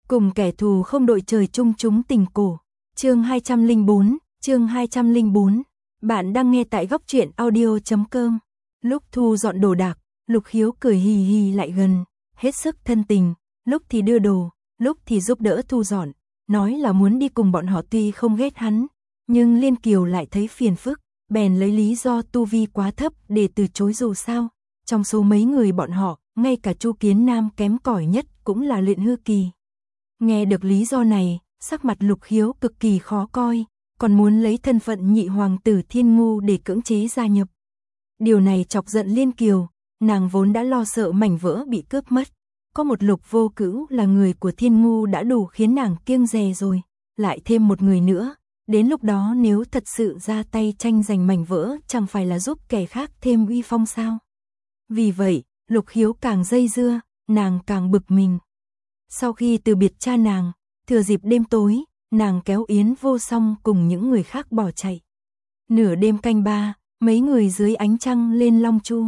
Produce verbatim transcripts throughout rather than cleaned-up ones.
Cùng kẻ thù không đội trời chung chúng tình cổ. Chương hai trăm lẻ bốn, chương hai trăm lẻ bốn. Bạn đang nghe tại góc truyện audio chấm com. Lúc thu dọn đồ đạc, Lục Khiếu cười hì hì lại gần, hết sức thân tình, lúc thì đưa đồ, lúc thì giúp đỡ thu dọn, nói là muốn đi cùng bọn họ tuy không ghét hắn, nhưng Liên Kiều lại thấy phiền phức, bèn lấy lý do tu vi quá thấp để từ chối dù sao. Trong số mấy người bọn họ, ngay cả Chu Kiến Nam kém cỏi nhất cũng là luyện hư kỳ. Nghe được lý do này, sắc mặt Lục Khiếu cực kỳ khó coi, còn muốn lấy thân phận nhị hoàng tử Thiên Ngu để cưỡng chế gia nhập. Điều này chọc giận Liên Kiều, nàng vốn đã lo sợ mảnh vỡ bị cướp mất. Có một Lục Vô Cữu là người của Thiên Ngu đã đủ khiến nàng kiêng dè rồi, lại thêm một người nữa, đến lúc đó nếu thật sự ra tay tranh giành mảnh vỡ chẳng phải là giúp kẻ khác thêm uy phong sao. Vì vậy, Lục Khiếu càng dây dưa, nàng càng bực mình. Sau khi từ biệt cha nàng, thừa dịp đêm tối, nàng kéo Yến Vô Song cùng những người khác bỏ chạy. Nửa đêm canh ba, mấy người dưới ánh trăng lên Long Chu.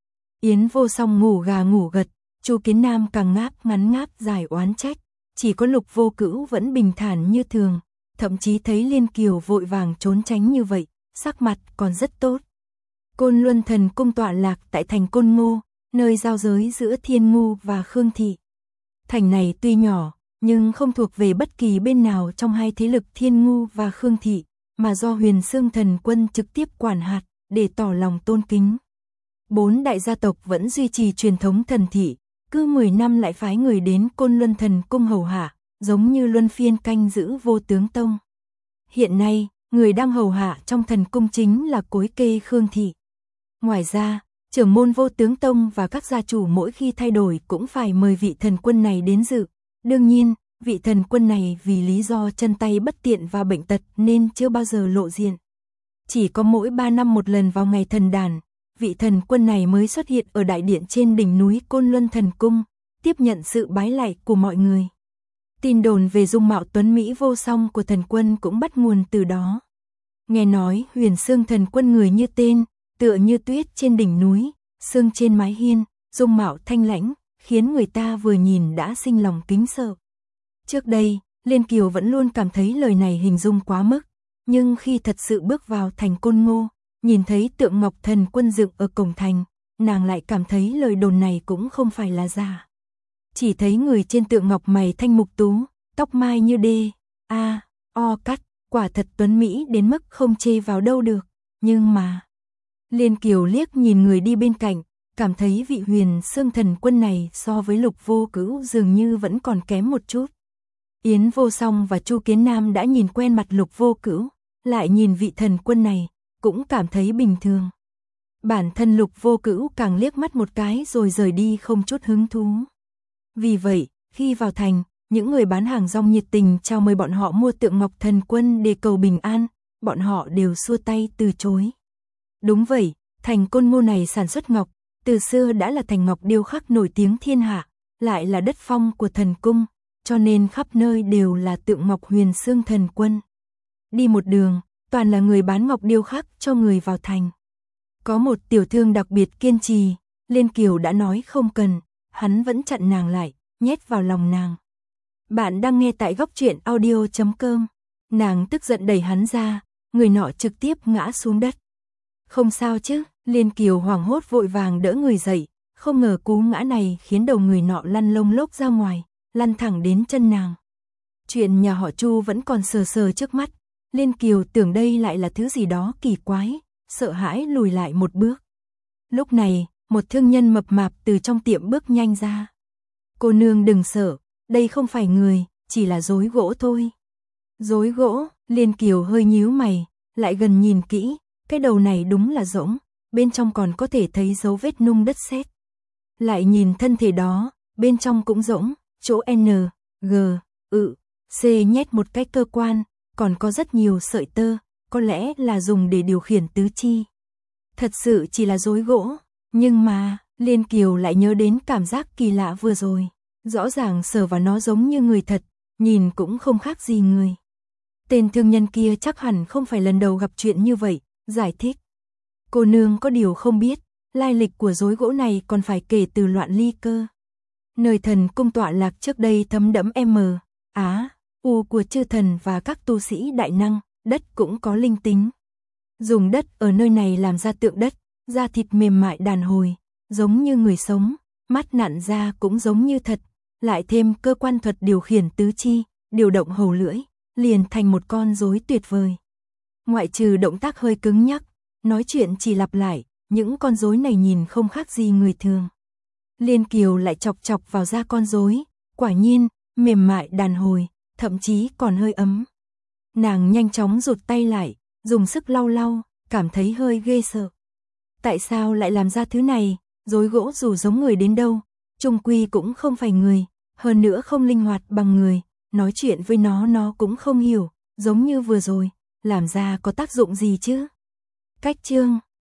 Yến Vô Song ngủ gà ngủ gật, Chu Kiến Nam càng ngáp ngắn ngáp dài oán trách, chỉ có Lục Vô Cữu vẫn bình thản như thường, thậm chí thấy Liên Kiều vội vàng trốn tránh như vậy, sắc mặt còn rất tốt. Côn Luân Thần Cung tọa lạc tại thành Côn Ngô, nơi giao giới giữa Thiên Ngu và Khương Thị. Thành này tuy nhỏ, nhưng không thuộc về bất kỳ bên nào trong hai thế lực Thiên Ngu và Khương Thị, mà do Huyền Xương Thần Quân trực tiếp quản hạt, để tỏ lòng tôn kính. Bốn đại gia tộc vẫn duy trì truyền thống thần thị, cứ mười năm lại phái người đến Côn Luân Thần Cung hầu hạ, giống như luân phiên canh giữ Vô Tướng Tông. Hiện nay, người đang hầu hạ trong thần cung chính là Cối Kê Khương Thị. Ngoài ra, trưởng môn Vô Tướng Tông và các gia chủ mỗi khi thay đổi cũng phải mời vị thần quân này đến dự. Đương nhiên, vị thần quân này vì lý do chân tay bất tiện và bệnh tật nên chưa bao giờ lộ diện. Chỉ có mỗi ba năm một lần vào ngày thần đàn, vị thần quân này mới xuất hiện ở đại điện trên đỉnh núi Côn Luân Thần Cung, tiếp nhận sự bái lạy của mọi người. Tin đồn về dung mạo tuấn mỹ vô song của thần quân cũng bắt nguồn từ đó. Nghe nói Huyền Xương Thần Quân người như tên, tựa như tuyết trên đỉnh núi, sương trên mái hiên, dung mạo thanh lãnh, khiến người ta vừa nhìn đã sinh lòng kính sợ. Trước đây, Liên Kiều vẫn luôn cảm thấy lời này hình dung quá mức, nhưng khi thật sự bước vào thành Côn Ngô, nhìn thấy tượng Ngọc Thần Quân dựng ở cổng thành, nàng lại cảm thấy lời đồn này cũng không phải là giả. Chỉ thấy người trên tượng ngọc mày thanh mục tú, tóc mai như đê, a, o cắt, quả thật tuấn mỹ đến mức không chê vào đâu được, nhưng mà... Liên Kiều liếc nhìn người đi bên cạnh, cảm thấy vị Huyền Xương Thần Quân này so với Lục Vô Cữu dường như vẫn còn kém một chút. Yến Vô Song và Chu Kiến Nam đã nhìn quen mặt Lục Vô Cữu, lại nhìn vị thần quân này, cũng cảm thấy bình thường. Bản thân Lục Vô Cữu càng liếc mắt một cái rồi rời đi không chút hứng thú. Vì vậy, khi vào thành, những người bán hàng rong nhiệt tình chào mời bọn họ mua tượng Ngọc Thần Quân để cầu bình an, bọn họ đều xua tay từ chối. Đúng vậy, thành Côn Ngô này sản xuất ngọc, từ xưa đã là thành ngọc điêu khắc nổi tiếng thiên hạ, lại là đất phong của thần cung, cho nên khắp nơi đều là tượng ngọc Huyền Xương Thần Quân. Đi một đường, toàn là người bán ngọc điêu khắc cho người vào thành. Có một tiểu thương đặc biệt kiên trì, Liên Kiều đã nói không cần, hắn vẫn chặn nàng lại, nhét vào lòng nàng. Bạn đang nghe tại góc truyện audio chấm com. Nàng tức giận đẩy hắn ra, người nọ trực tiếp ngã xuống đất. Không sao chứ, Liên Kiều hoảng hốt vội vàng đỡ người dậy, không ngờ cú ngã này khiến đầu người nọ lăn lông lốc ra ngoài, lăn thẳng đến chân nàng. Chuyện nhà họ Chu vẫn còn sờ sờ trước mắt, Liên Kiều tưởng đây lại là thứ gì đó kỳ quái, sợ hãi lùi lại một bước. Lúc này, một thương nhân mập mạp từ trong tiệm bước nhanh ra. Cô nương đừng sợ, đây không phải người, chỉ là rối gỗ thôi. Rối gỗ, Liên Kiều hơi nhíu mày, lại gần nhìn kỹ, cái đầu này đúng là rỗng, bên trong còn có thể thấy dấu vết nung đất sét. Lại nhìn thân thể đó, bên trong cũng rỗng, chỗ N, G, ự, C nhét một cái cơ quan, còn có rất nhiều sợi tơ, có lẽ là dùng để điều khiển tứ chi. Thật sự chỉ là rối gỗ, nhưng mà, Liên Kiều lại nhớ đến cảm giác kỳ lạ vừa rồi. Rõ ràng sờ vào nó giống như người thật, nhìn cũng không khác gì người. Tên thương nhân kia chắc hẳn không phải lần đầu gặp chuyện như vậy, giải thích. Cô nương có điều không biết, lai lịch của rối gỗ này còn phải kể từ Loạn Ly cơ. Nơi thần cung tọa lạc trước đây thấm đẫm M, Á, u của chư thần và các tu sĩ đại năng, đất cũng có linh tính. Dùng đất ở nơi này làm ra tượng đất, da thịt mềm mại đàn hồi, giống như người sống, mắt nặn ra cũng giống như thật, lại thêm cơ quan thuật điều khiển tứ chi, điều động hầu lưỡi, liền thành một con rối tuyệt vời. Ngoại trừ động tác hơi cứng nhắc, nói chuyện chỉ lặp lại, những con rối này nhìn không khác gì người thường. Liên Kiều lại chọc chọc vào da con rối, quả nhiên, mềm mại đàn hồi, thậm chí còn hơi ấm. Nàng nhanh chóng rụt tay lại, dùng sức lau lau, cảm thấy hơi ghê sợ. Tại sao lại làm ra thứ này, rối gỗ dù giống người đến đâu, chung quy cũng không phải người, hơn nữa không linh hoạt bằng người, nói chuyện với nó nó cũng không hiểu, giống như vừa rồi, làm ra có tác dụng gì chứ? Cách chương